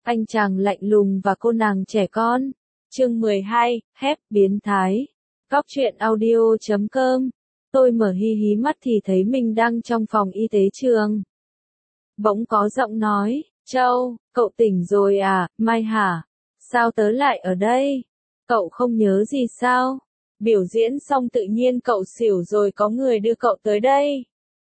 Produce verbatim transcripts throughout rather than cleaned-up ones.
anh chàng lạnh lùng và cô nàng trẻ con. Chương mười hai, Hép biến thái. Góc truyện audio chấm com. Tôi mở hi hí mắt thì thấy mình đang trong phòng y tế trường. Bỗng có giọng nói, Châu, cậu tỉnh rồi à, Mai hả? Sao tớ lại ở đây? Cậu không nhớ gì sao? Biểu diễn xong tự nhiên cậu xỉu rồi có người đưa cậu tới đây.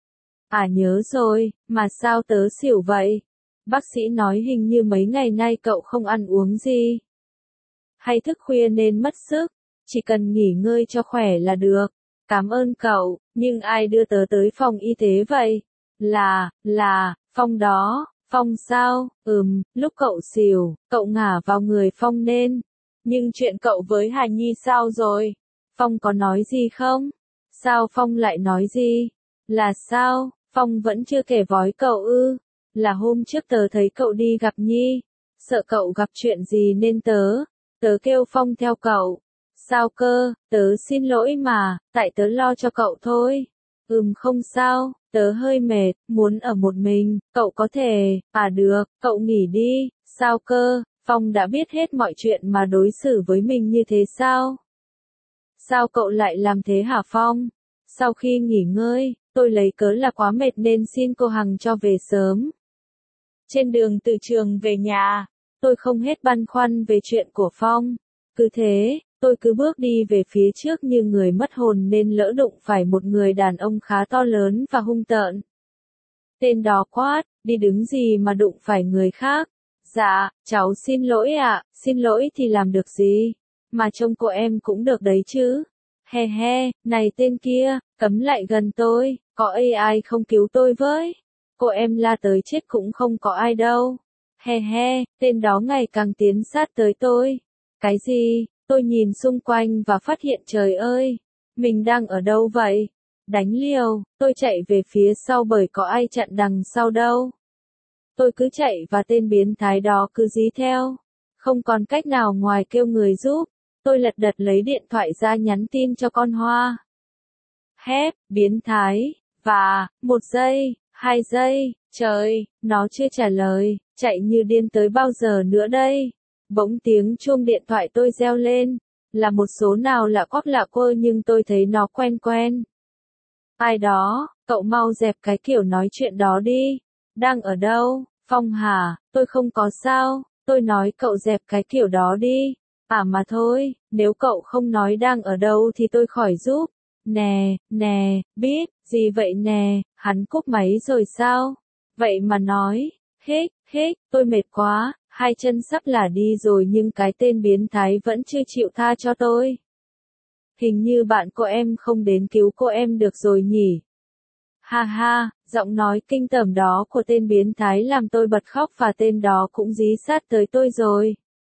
À nhớ rồi, mà sao tớ xỉu vậy? Bác sĩ nói hình như mấy ngày nay cậu không ăn uống gì. Hay thức khuya nên mất sức, chỉ cần nghỉ ngơi cho khỏe là được. Cảm ơn cậu, nhưng ai đưa tớ tới phòng y tế vậy? Là, là, Phong đó. Phong sao? Ừm, lúc cậu xỉu, cậu ngả vào người Phong nên. Nhưng chuyện cậu với Hà Nhi sao rồi? Phong có nói gì không? Sao Phong lại nói gì? Là sao? Phong vẫn chưa kể vói cậu ư? Là hôm trước tớ thấy cậu đi gặp Nhi. Sợ cậu gặp chuyện gì nên tớ, tớ kêu Phong theo cậu. Sao cơ? Tớ xin lỗi mà, tại tớ lo cho cậu thôi. Ừm không sao, tớ hơi mệt, muốn ở một mình, cậu có thể, à được, cậu nghỉ đi. Sao cơ? Phong đã biết hết mọi chuyện mà đối xử với mình như thế sao? Sao cậu lại làm thế hả Phong? Sau khi nghỉ ngơi, tôi lấy cớ là quá mệt nên xin cô Hằng cho về sớm. Trên đường từ trường về nhà, tôi không hết băn khoăn về chuyện của Phong. Cứ thế, tôi cứ bước đi về phía trước như người mất hồn nên lỡ đụng phải một người đàn ông khá to lớn và hung tợn. Tên đó quát, đi đứng gì mà đụng phải người khác? Dạ, cháu xin lỗi ạ, xin lỗi thì làm được gì? Mà trông cô em cũng được đấy chứ. He he, này tên kia, cấm lại gần tôi, có ai ai không cứu tôi với? Cô em la tới chết cũng không có ai đâu. He he, tên đó ngày càng tiến sát tới tôi. Cái gì? Tôi nhìn xung quanh và phát hiện trời ơi, mình đang ở đâu vậy? Đánh liều, tôi chạy về phía sau bởi có ai chặn đằng sau đâu. Tôi cứ chạy và tên biến thái đó cứ dí theo. Không còn cách nào ngoài kêu người giúp. Tôi lật đật lấy điện thoại ra nhắn tin cho con Hoa. Hép, biến thái, và, một giây, hai giây, trời, nó chưa trả lời, chạy như điên tới bao giờ nữa đây? Bỗng tiếng chuông điện thoại tôi reo lên, là một số nào lạ quắc lạ quơ nhưng tôi thấy nó quen quen. Ai đó, cậu mau dẹp cái kiểu nói chuyện đó đi. Đang ở đâu? Phong hả? Tôi không có sao, tôi nói cậu dẹp cái kiểu đó đi. À mà thôi, nếu cậu không nói đang ở đâu thì tôi khỏi giúp. Nè, nè, biết, gì vậy nè, hắn cúp máy rồi sao? Vậy mà nói, hết, hết, tôi mệt quá, hai chân sắp là đi rồi nhưng cái tên biến thái vẫn chưa chịu tha cho tôi. Hình như bạn cô em không đến cứu cô em được rồi nhỉ? Ha ha, giọng nói kinh tởm đó của tên biến thái làm tôi bật khóc và tên đó cũng dí sát tới tôi rồi.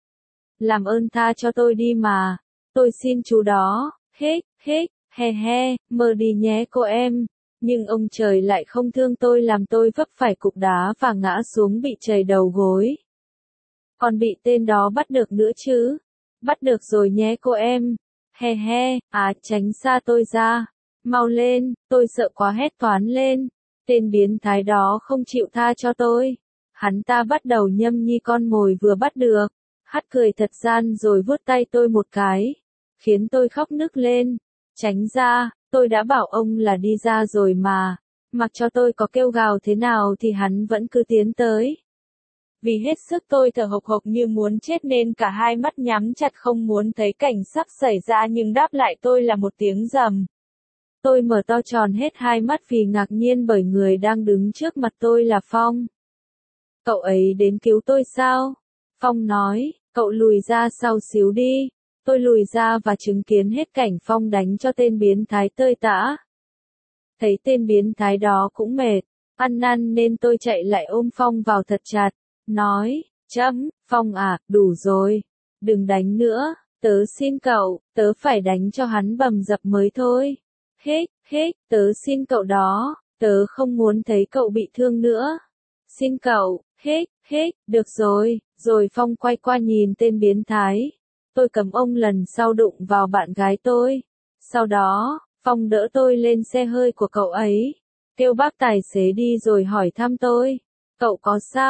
Làm ơn tha cho tôi đi mà, tôi xin chú đó, hết, hết, he he, mơ đi nhé cô em. Nhưng ông trời lại không thương tôi làm tôi vấp phải cục đá và ngã xuống bị chảy đầu gối. Còn bị tên đó bắt được nữa chứ? Bắt được rồi nhé cô em. He he, à tránh xa tôi ra. Mau lên, tôi sợ quá hét toán lên. Tên biến thái đó không chịu tha cho tôi. Hắn ta bắt đầu nhâm nhi con mồi vừa bắt được. Hắt cười thật gian rồi vuốt tay tôi một cái. Khiến tôi khóc nức lên. Tránh ra, tôi đã bảo ông là đi ra rồi mà. Mặc cho tôi có kêu gào thế nào thì hắn vẫn cứ tiến tới. Vì hết sức tôi thở hộc hộc như muốn chết nên cả hai mắt nhắm chặt không muốn thấy cảnh sắp xảy ra nhưng đáp lại tôi là một tiếng rầm. Tôi mở to tròn hết hai mắt vì ngạc nhiên bởi người đang đứng trước mặt tôi là Phong. Cậu ấy đến cứu tôi sao? Phong nói, cậu lùi ra sau xíu đi. Tôi lùi ra và chứng kiến hết cảnh Phong đánh cho tên biến thái tơi tả. Thấy tên biến thái đó cũng mệt, ăn năn nên tôi chạy lại ôm Phong vào thật chặt. Nói, chấm, Phong à, đủ rồi. Đừng đánh nữa, tớ xin cậu, tớ phải đánh cho hắn bầm dập mới thôi. Hết, hết, tớ xin cậu đó, tớ không muốn thấy cậu bị thương nữa. Xin cậu, hết, hết, được rồi, rồi Phong quay qua nhìn tên biến thái. Tôi cầm ông lần sau đụng vào bạn gái tôi. Sau đó, Phong đỡ tôi lên xe hơi của cậu ấy. Kêu bác tài xế đi rồi hỏi thăm tôi. Cậu có sao?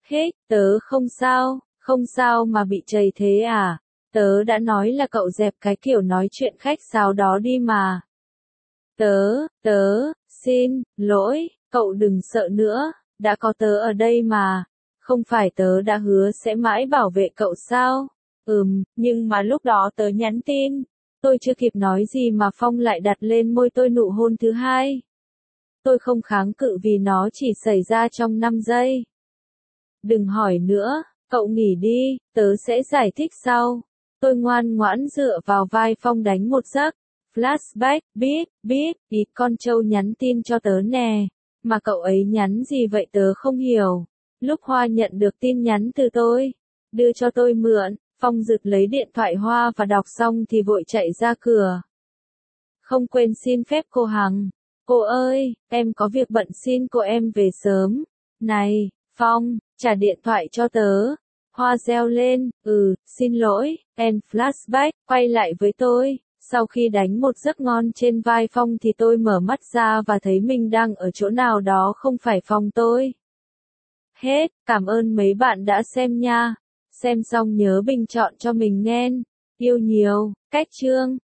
Hích, tớ không sao, không sao mà bị trầy thế à? Tớ đã nói là cậu dẹp cái kiểu nói chuyện khách sáo đó đi mà. Tớ, tớ, xin, lỗi, cậu đừng sợ nữa, đã có tớ ở đây mà. Không phải tớ đã hứa sẽ mãi bảo vệ cậu sao? Ừm, nhưng mà lúc đó tớ nhắn tin. Tôi chưa kịp nói gì mà Phong lại đặt lên môi tôi nụ hôn thứ hai. Tôi không kháng cự vì nó chỉ xảy ra trong năm giây. Đừng hỏi nữa, cậu nghỉ đi, tớ sẽ giải thích sau. Tôi ngoan ngoãn dựa vào vai Phong đánh một giấc. Flashback, biết, biết, ít con trâu nhắn tin cho tớ nè. Mà cậu ấy nhắn gì vậy tớ không hiểu. Lúc Hoa nhận được tin nhắn từ tôi, đưa cho tôi mượn, Phong giật lấy điện thoại Hoa và đọc xong thì vội chạy ra cửa. Không quên xin phép cô Hằng. Cô ơi, em có việc bận xin cô em về sớm. Này, Phong, trả điện thoại cho tớ. Hoa reo lên, ừ, xin lỗi, en flashback, quay lại với tôi. Sau khi đánh một giấc ngon trên vai Phong thì tôi mở mắt ra và thấy mình đang ở chỗ nào đó không phải phòng tôi. Hết, cảm ơn mấy bạn đã xem nha. Xem xong nhớ bình chọn cho mình nghe. Yêu nhiều, cách chương.